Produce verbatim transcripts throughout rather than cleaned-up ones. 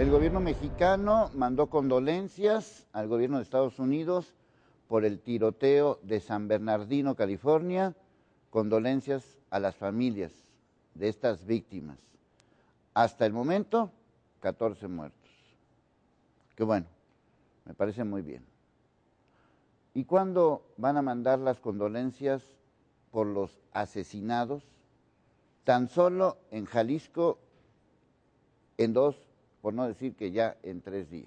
El gobierno mexicano mandó condolencias al gobierno de Estados Unidos por el tiroteo de San Bernardino, California, condolencias a las familias de estas víctimas. Hasta el momento, catorce muertos. Que bueno, me parece muy bien. ¿Y cuándo van a mandar las condolencias por los asesinados? Tan solo en Jalisco, en dos, por no decir que ya en tres días.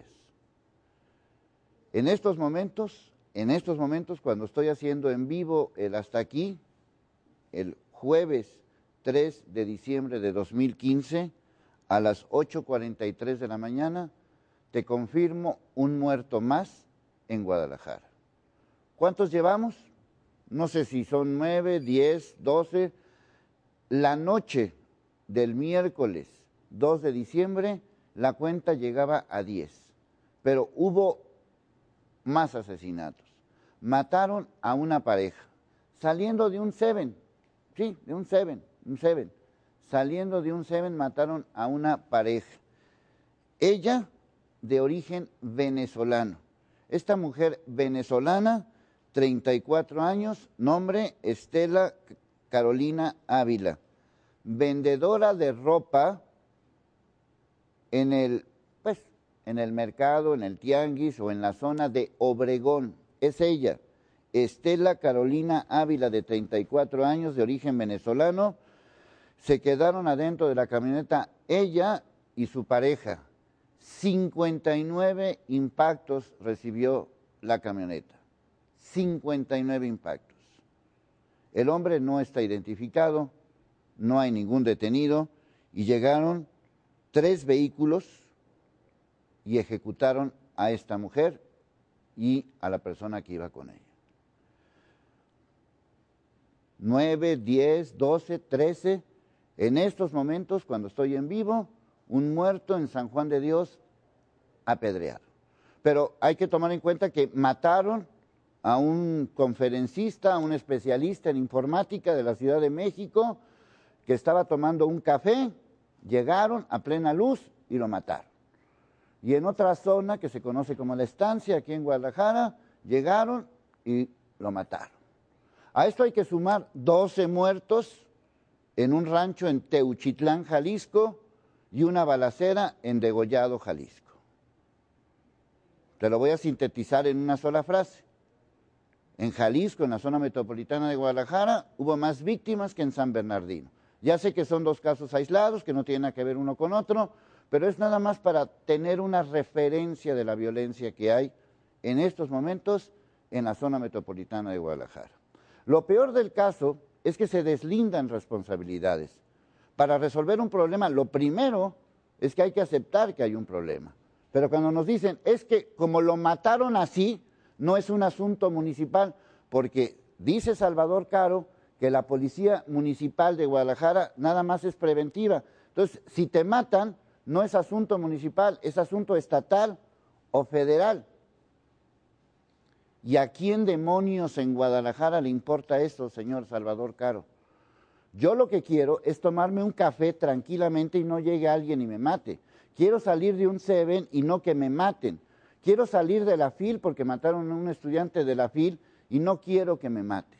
En estos momentos, en estos momentos, cuando estoy haciendo en vivo el hasta aquí, el jueves tres de diciembre de dos mil quince, a las ocho cuarenta y tres de la mañana, te confirmo un muerto más en Guadalajara. ¿Cuántos llevamos? No sé si son nueve, diez, doce. La noche del miércoles dos de diciembre, la cuenta llegaba a diez, pero hubo más asesinatos. Mataron a una pareja, saliendo de un Seven, sí, de un Seven, un Seven. Saliendo de un Seven mataron a una pareja. Ella de origen venezolano. Esta mujer venezolana, treinta y cuatro años, nombre Estela Carolina Ávila, vendedora de ropa en el, pues, en el mercado, en el tianguis o en la zona de Obregón. Es ella, Estela Carolina Ávila, de treinta y cuatro años, de origen venezolano. Se quedaron adentro de la camioneta ella y su pareja. cincuenta y nueve impactos recibió la camioneta. cincuenta y nueve impactos. El hombre no está identificado, no hay ningún detenido, y llegaron tres vehículos y ejecutaron a esta mujer y a la persona que iba con ella. Nueve, diez, doce, trece, en estos momentos, cuando estoy en vivo, un muerto en San Juan de Dios apedreado. Pero hay que tomar en cuenta que mataron a un conferencista, a un especialista en informática de la Ciudad de México, que estaba tomando un café, llegaron a plena luz y lo mataron. Y en otra zona que se conoce como La Estancia, aquí en Guadalajara, llegaron y lo mataron. A esto hay que sumar doce muertos en un rancho en Teuchitlán, Jalisco, y una balacera en Degollado, Jalisco. Te lo voy a sintetizar en una sola frase. En Jalisco, en la zona metropolitana de Guadalajara, hubo más víctimas que en San Bernardino. Ya sé que son dos casos aislados, que no tienen nada que ver uno con otro, pero es nada más para tener una referencia de la violencia que hay en estos momentos en la zona metropolitana de Guadalajara. Lo peor del caso es que se deslindan responsabilidades. Para resolver un problema, lo primero es que hay que aceptar que hay un problema. Pero cuando nos dicen, es que como lo mataron así, no es un asunto municipal, porque dice Salvador Caro que la Policía Municipal de Guadalajara nada más es preventiva. Entonces, si te matan, no es asunto municipal, es asunto estatal o federal. ¿Y a quién demonios en Guadalajara le importa esto, señor Salvador Caro? Yo lo que quiero es tomarme un café tranquilamente y no llegue alguien y me mate. Quiero salir de un Seven y no que me maten. Quiero salir de la FIL porque mataron a un estudiante de la FIL y no quiero que me maten.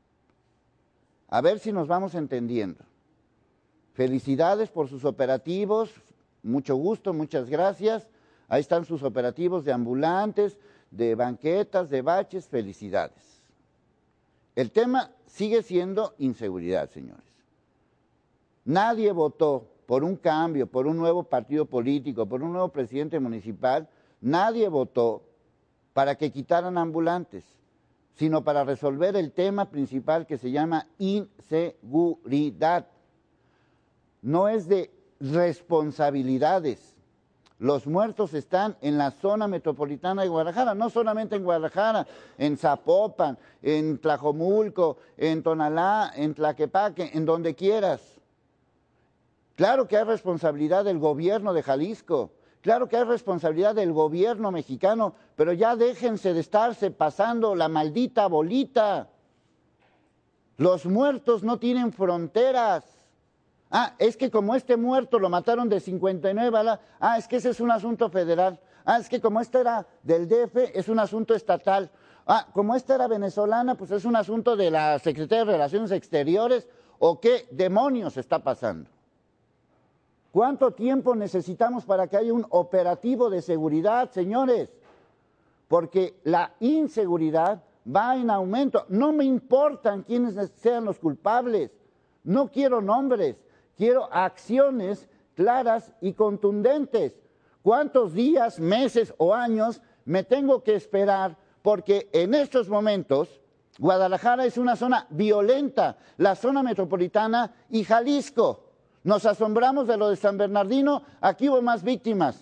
A ver si nos vamos entendiendo. Felicidades por sus operativos, mucho gusto, muchas gracias. Ahí están sus operativos de ambulantes, de banquetas, de baches, felicidades. El tema sigue siendo inseguridad, señores. Nadie votó por un cambio, por un nuevo partido político, por un nuevo presidente municipal. Nadie votó para que quitaran ambulantes, sino para resolver el tema principal que se llama inseguridad. No es de responsabilidades. Los muertos están en la zona metropolitana de Guadalajara, no solamente en Guadalajara, en Zapopan, en Tlajomulco, en Tonalá, en Tlaquepaque, en donde quieras. Claro que hay responsabilidad del gobierno de Jalisco, claro que hay responsabilidad del gobierno mexicano, pero ya déjense de estarse pasando la maldita bolita. Los muertos no tienen fronteras. Ah, es que como este muerto lo mataron de cincuenta y nueve balas, ah, es que ese es un asunto federal. Ah, es que como este era del D F, es un asunto estatal. Ah, como esta era venezolana, pues es un asunto de la Secretaría de Relaciones Exteriores, ¿o qué demonios está pasando? ¿Cuánto tiempo necesitamos para que haya un operativo de seguridad, señores? Porque la inseguridad va en aumento. No me importan quiénes sean los culpables. No quiero nombres. Quiero acciones claras y contundentes. ¿Cuántos días, meses o años me tengo que esperar? Porque en estos momentos Guadalajara es una zona violenta, la zona metropolitana y Jalisco. Nos asombramos de lo de San Bernardino, aquí hubo más víctimas.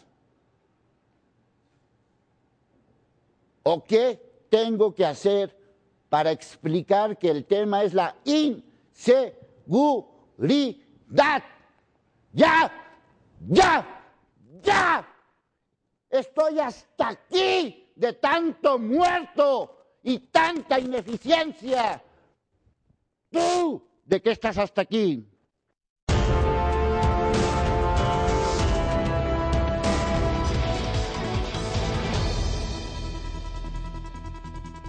¿O qué tengo que hacer para explicar que el tema es la inseguridad? ¡Ya! ¡Ya! ¡Ya! Estoy hasta aquí de tanto muerto y tanta ineficiencia. ¿Tú de qué estás hasta aquí?